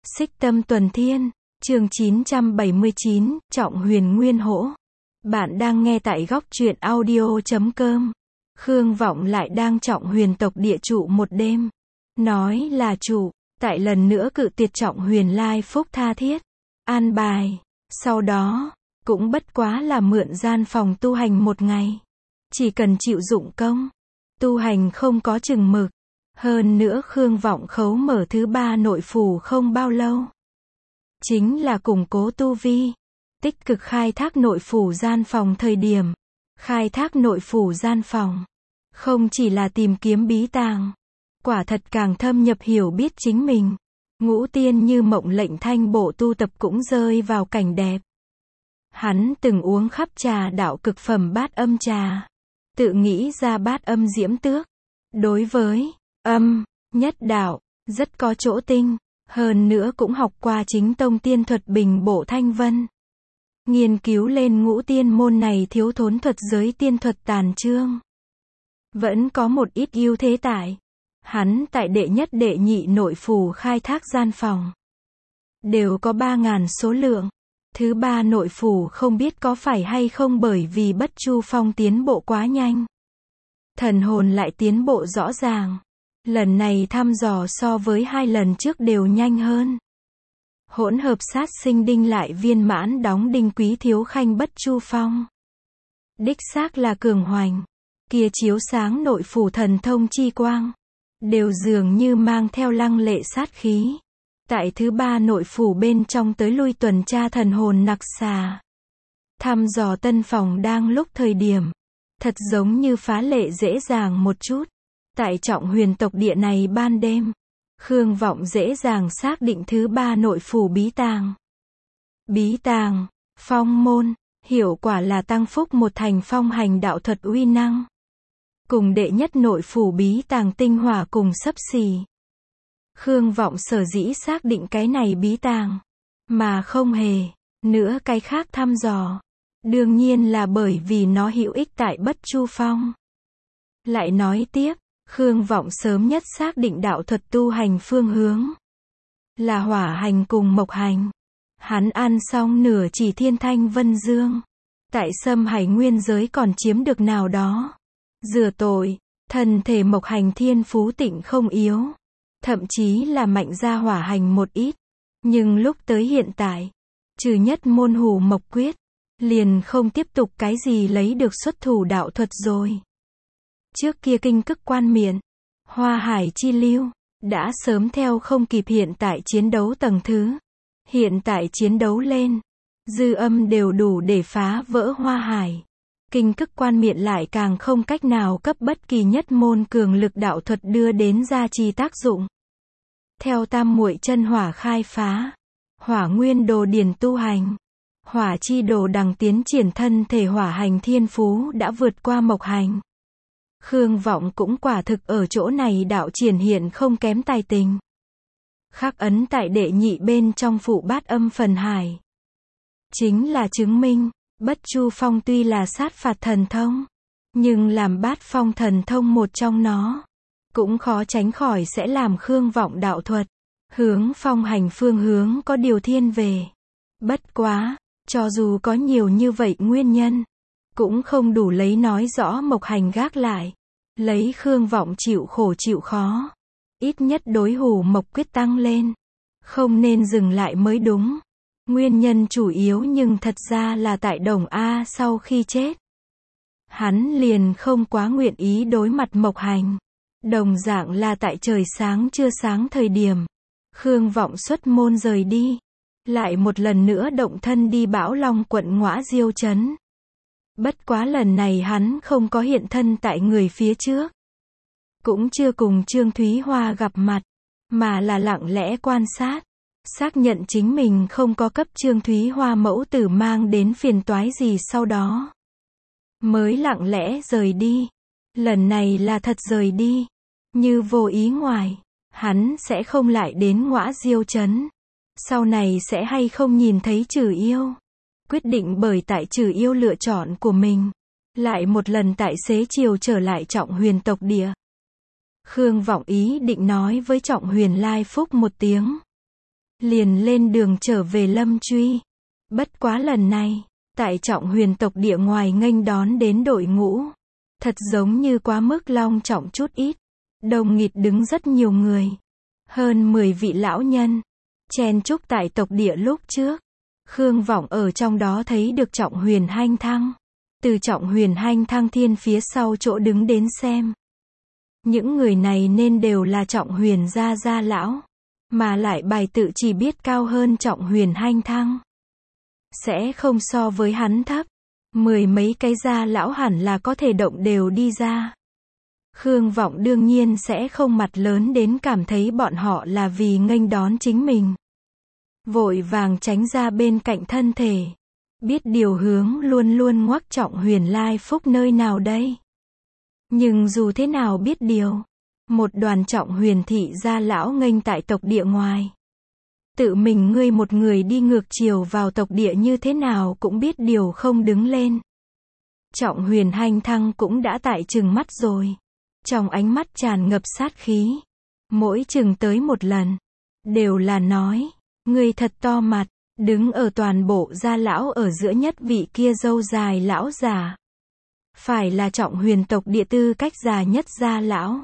Xích Tâm Tuần Thiên, chương 979, Trọng Huyền Nguyên Hỗ. Bạn đang nghe tại góc truyện audio.com. Khương Vọng lại đang trọng huyền tộc địa trụ một đêm. Nói là trụ, tại lần nữa cự tuyệt Trọng Huyền lai phúc tha thiết. An bài. Sau đó, cũng bất quá là mượn gian phòng tu hành một ngày. Chỉ cần chịu dụng công. Tu hành không có chừng mực. Hơn nữa Khương Vọng khấu mở thứ 3 nội phủ không bao lâu. Chính là củng cố tu vi. Tích cực khai thác nội phủ gian phòng thời điểm. Khai thác nội phủ gian phòng. Không chỉ là tìm kiếm bí tàng. Quả thật càng thâm nhập hiểu biết chính mình. Ngũ tiên như mộng lệnh thanh bộ tu tập cũng rơi vào cảnh đẹp. Hắn từng uống khắp trà đạo cực phẩm bát âm trà. Tự nghĩ ra bát âm diễm tước. Đối với âm, nhất đạo, rất có chỗ tinh. Hơn nữa cũng học qua chính tông tiên thuật bình bộ thanh vân. Nghiên cứu lên ngũ tiên môn này thiếu thốn thuật giới tiên thuật tàn trương. Vẫn có một ít ưu thế tại. Hắn tại đệ nhất đệ nhị nội phủ khai thác gian phòng. Đều có 3.000 số lượng. Thứ 3 nội phủ không biết có phải hay không bởi vì Bất Chu Phong tiến bộ quá nhanh. Thần hồn lại tiến bộ rõ ràng. Lần này thăm dò so với 2 lần trước đều nhanh hơn. Hỗn hợp sát sinh đinh lại viên mãn đóng đinh quý thiếu khanh Bất Chu Phong. Đích xác là cường hoành. Kia chiếu sáng nội phủ thần thông chi quang. Đều dường như mang theo lăng lệ sát khí. Tại thứ 3 nội phủ bên trong tới lui tuần tra thần hồn nặc xà. Thăm dò tân phòng đang lúc thời điểm. Thật giống như phá lệ dễ dàng một chút. Tại Trọng Huyền tộc địa này ban đêm. Khương Vọng dễ dàng xác định thứ 3 nội phủ bí tàng. Bí tàng, phong môn, hiệu quả là tăng phúc một thành phong hành đạo thuật uy năng. Cùng đệ nhất nội phủ bí tàng tinh hỏa cùng xấp xì. Khương Vọng sở dĩ xác định cái này bí tàng. Mà không hề, nữa cái khác thăm dò. Đương nhiên là bởi vì nó hữu ích tại Bất Chu Phong. Lại nói tiếp. Khương Vọng sớm nhất xác định đạo thuật tu hành phương hướng. Là hỏa hành cùng mộc hành. Hắn ăn xong nửa chỉ thiên thanh vân dương. Tại Sâm Hải nguyên giới còn chiếm được nào đó. Rửa tội, thân thể mộc hành thiên phú tịnh không yếu. Thậm chí là mạnh ra hỏa hành một ít. Nhưng lúc tới hiện tại, trừ nhất môn hủ mộc quyết, liền không tiếp tục cái gì lấy được xuất thủ đạo thuật rồi. Trước kia kinh cức quan miện, hoa hải chi lưu, đã sớm theo không kịp hiện tại chiến đấu tầng thứ. Hiện tại chiến đấu lên, dư âm đều đủ để phá vỡ hoa hải. Kinh cức quan miện lại càng không cách nào cấp bất kỳ nhất môn cường lực đạo thuật đưa đến gia trì tác dụng. Theo tam muội chân hỏa khai phá, hỏa nguyên đồ điển tu hành, hỏa chi đồ đằng tiến triển thân thể hỏa hành thiên phú đã vượt qua mộc hành. Khương Vọng cũng quả thực ở chỗ này đạo triển hiện không kém tài tình. Khắc ấn tại đệ nhị bên trong phụ bát âm phần hải. Chính là chứng minh, Bất Chu Phong tuy là sát phạt thần thông, nhưng làm bát phong thần thông một trong nó, cũng khó tránh khỏi sẽ làm Khương Vọng đạo thuật, hướng phong hành phương hướng có điều thiên về. Bất quá, cho dù có nhiều như vậy nguyên nhân, cũng không đủ lấy nói rõ mộc hành gác lại. Lấy Khương Vọng chịu khổ chịu khó. Ít nhất đối hủ mộc quyết tăng lên. Không nên dừng lại mới đúng. Nguyên nhân chủ yếu nhưng thật ra là tại Đồng A sau khi chết. Hắn liền không quá nguyện ý đối mặt mộc hành. Đồng dạng là tại trời sáng chưa sáng thời điểm. Khương Vọng xuất môn rời đi. Lại một lần nữa động thân đi Bão Long quận Ngõa Diêu trấn. Bất quá lần này hắn không có hiện thân tại người phía trước. Cũng chưa cùng Trương Thúy Hoa gặp mặt. Mà là lặng lẽ quan sát. Xác nhận chính mình không có cấp Trương Thúy Hoa mẫu tử mang đến phiền toái gì sau đó. Mới lặng lẽ rời đi. Lần này là thật rời đi. Như vô ý ngoài. Hắn sẽ không lại đến Ngõa Diêu trấn. Sau này sẽ hay không nhìn thấy Trừ Yêu. Quyết định bởi tại Trừ Yêu lựa chọn của mình. Lại một lần tại xế chiều trở lại Trọng Huyền tộc địa. Khương Vọng ý định nói với Trọng Huyền lai phúc một tiếng. liền lên đường trở về Lâm Truy. Bất quá lần này, tại Trọng Huyền tộc địa ngoài nghênh đón đến đội ngũ, thật giống như quá mức long trọng chút ít. Đông nghịt đứng rất nhiều người, hơn 10 vị lão nhân, chen chúc tại tộc địa lúc trước. Khương Vọng ở trong đó thấy được Trọng Huyền Hanh Thăng. Từ Trọng Huyền Hanh Thăng Thiên phía sau chỗ đứng đến xem. Những người này nên đều là Trọng Huyền gia lão, mà lại bài tự chỉ biết cao hơn Trọng Huyền Hanh Thăng. Sẽ không so với hắn thấp. 10 mấy cái gia lão hẳn là có thể động đều đi ra. Khương Vọng đương nhiên sẽ không mặt lớn đến cảm thấy bọn họ là vì nghênh đón chính mình. Vội vàng tránh ra bên cạnh thân thể. Biết điều hướng luôn luôn ngoắc Trọng Huyền lai phúc nơi nào đây. Nhưng dù thế nào biết điều, một đoàn Trọng Huyền thị gia lão nghênh tại tộc địa ngoài. Tự mình ngươi một người đi ngược chiều vào tộc địa như thế nào cũng biết điều không đứng lên. Trọng Huyền Hanh Thăng cũng đã tại trừng mắt rồi. Trong ánh mắt tràn ngập sát khí. Mỗi chừng tới một lần, đều là nói, ngươi thật to mặt, đứng ở toàn bộ gia lão ở giữa nhất vị kia râu dài lão già. Phải là Trọng Huyền tộc địa tư cách già nhất gia lão.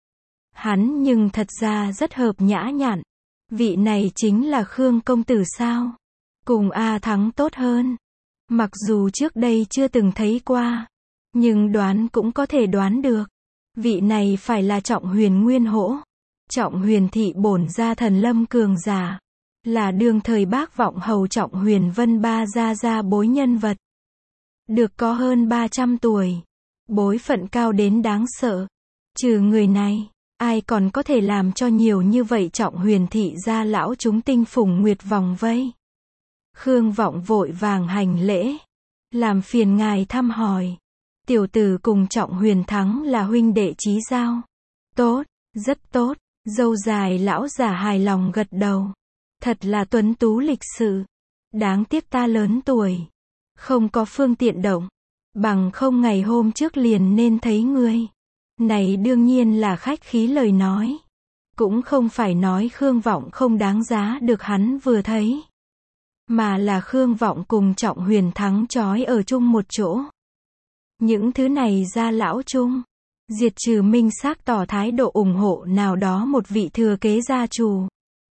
Hắn nhưng thật ra rất hợp nhã nhặn. Vị này chính là Khương công tử sao? Cùng A Thắng tốt hơn. Mặc dù trước đây chưa từng thấy qua, nhưng đoán cũng có thể đoán được. Vị này phải là Trọng Huyền Nguyên Hỗ. Trọng Huyền thị bổn gia thần lâm cường giả. Là đương thời bác vọng hầu Trọng Huyền Vân ba gia bối nhân vật. Được có hơn 300 tuổi. Bối phận cao đến đáng sợ. Trừ người này, ai còn có thể làm cho nhiều như vậy Trọng Huyền thị gia lão chúng tinh phùng nguyệt vòng vây. Khương Vọng vội vàng hành lễ. Làm phiền ngài thăm hỏi. Tiểu tử cùng Trọng Huyền Thắng là huynh đệ chí giao. Tốt, rất tốt. Dâu dài lão giả hài lòng gật đầu. Thật là tuấn tú lịch sự. Đáng tiếc ta lớn tuổi. Không có phương tiện động. Bằng không ngày hôm trước liền nên thấy ngươi. Này đương nhiên là khách khí lời nói. Cũng không phải nói Khương Vọng không đáng giá được hắn vừa thấy. Mà là Khương Vọng cùng Trọng Huyền Thắng trói ở chung một chỗ. Những thứ này gia lão chung. Diệt trừ minh xác tỏ thái độ ủng hộ nào đó một vị thừa kế gia chủ.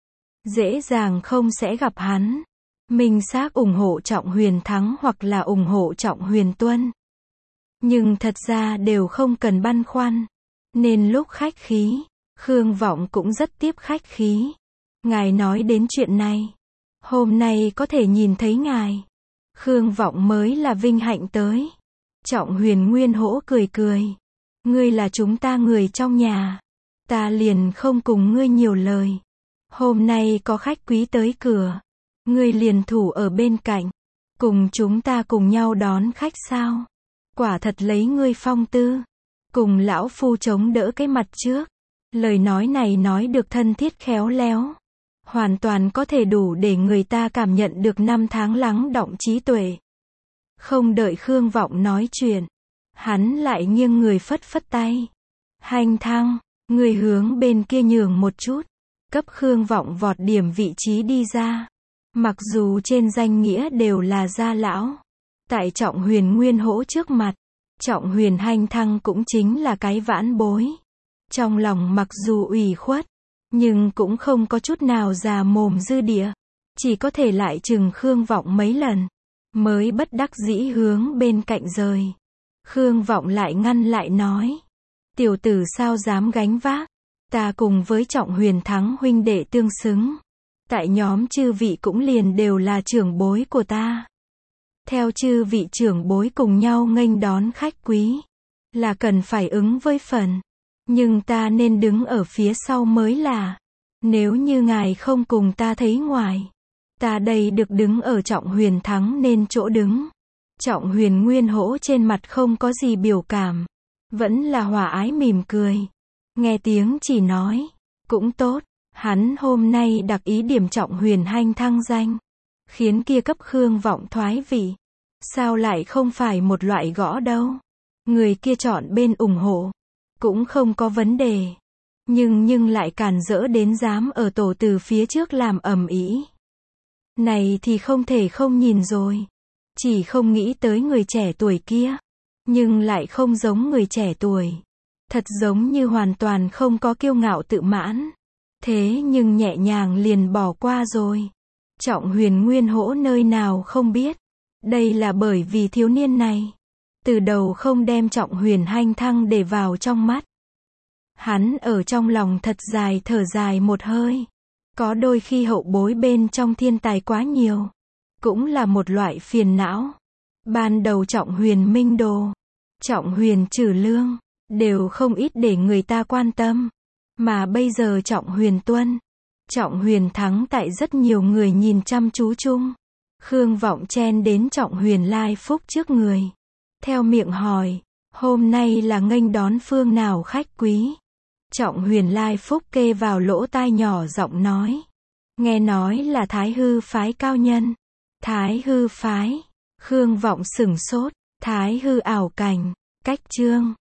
Dễ dàng không sẽ gặp hắn. Minh xác ủng hộ Trọng Huyền Thắng hoặc là ủng hộ Trọng Huyền Tuân. Nhưng thật ra đều không cần băn khoăn. Nên lúc khách khí, Khương Vọng cũng rất tiếp khách khí. Ngài nói đến chuyện này. Hôm nay có thể nhìn thấy ngài. Khương Vọng mới là vinh hạnh tới. Trọng Huyền Nguyên Hỗ cười cười. Ngươi là chúng ta người trong nhà. Ta liền không cùng ngươi nhiều lời. Hôm nay có khách quý tới cửa. Ngươi liền thủ ở bên cạnh. Cùng chúng ta cùng nhau đón khách sao? Quả thật lấy ngươi phong tư. Cùng lão phu chống đỡ cái mặt trước. Lời nói này nói được thân thiết khéo léo. Hoàn toàn có thể đủ để người ta cảm nhận được năm tháng lắng đọng trí tuệ. Không đợi Khương Vọng nói chuyện. Hắn lại nghiêng người phất phất tay. Hanh Thăng, người hướng bên kia nhường một chút. Cấp Khương Vọng vọt điểm vị trí đi ra. Mặc dù trên danh nghĩa đều là gia lão. Tại Trọng Huyền Nguyên Hỗ trước mặt. Trọng Huyền Hanh Thăng cũng chính là cái vãn bối. Trong lòng mặc dù ủy khuất. Nhưng cũng không có chút nào già mồm dư địa. Chỉ có thể lại chừng Khương Vọng mấy lần. Mới bất đắc dĩ hướng bên cạnh rời. Khương Vọng lại ngăn lại nói. Tiểu tử sao dám gánh vác. Ta cùng với Trọng Huyền Thắng huynh đệ tương xứng. Tại nhóm chư vị cũng liền đều là trưởng bối của ta. Theo chư vị trưởng bối cùng nhau nghênh đón khách quý. Là cần phải ứng với phần. Nhưng ta nên đứng ở phía sau mới là. Nếu như ngài không cùng ta thấy ngoài. Ta đây được đứng ở Trọng Huyền Thắng nên chỗ đứng. Trọng Huyền Nguyên Hỗ trên mặt không có gì biểu cảm. Vẫn là hòa ái mỉm cười. Nghe tiếng chỉ nói. Cũng tốt. Hắn hôm nay đặc ý điểm Trọng Huyền Hanh Thăng danh. Khiến kia cấp Khương Vọng thoái vị. Sao lại không phải một loại gõ đâu. Người kia chọn bên ủng hộ. Cũng không có vấn đề. nhưng lại cản rỡ đến dám ở tổ từ phía trước làm ầm ĩ. Này thì không thể không nhìn rồi. Chỉ không nghĩ tới người trẻ tuổi kia. Nhưng lại không giống người trẻ tuổi. Thật giống như hoàn toàn không có kiêu ngạo tự mãn. Thế nhưng nhẹ nhàng liền bỏ qua rồi. Trọng Huyền Nguyên Hỗ nơi nào không biết. Đây là bởi vì thiếu niên này. Từ đầu không đem Trọng Huyền Hanh Thăng để vào trong mắt. Hắn ở trong lòng thật dài thở dài một hơi. Có đôi khi hậu bối bên trong thiên tài quá nhiều. Cũng là một loại phiền não. Ban đầu Trọng Huyền Minh Đồ, Trọng Huyền Trử Lương, đều không ít để người ta quan tâm. Mà bây giờ Trọng Huyền Tuân, Trọng Huyền Thắng tại rất nhiều người nhìn chăm chú chung. Khương Vọng chen đến Trọng Huyền Lai Phúc trước người. Theo miệng hỏi, hôm nay là nghênh đón phương nào khách quý? Trọng Huyền Lai Phúc kê vào lỗ tai nhỏ giọng nói. Nghe nói là Thái Hư phái cao nhân. Thái Hư phái. Khương Vọng sửng sốt. Thái Hư ảo cảnh. Cách chương.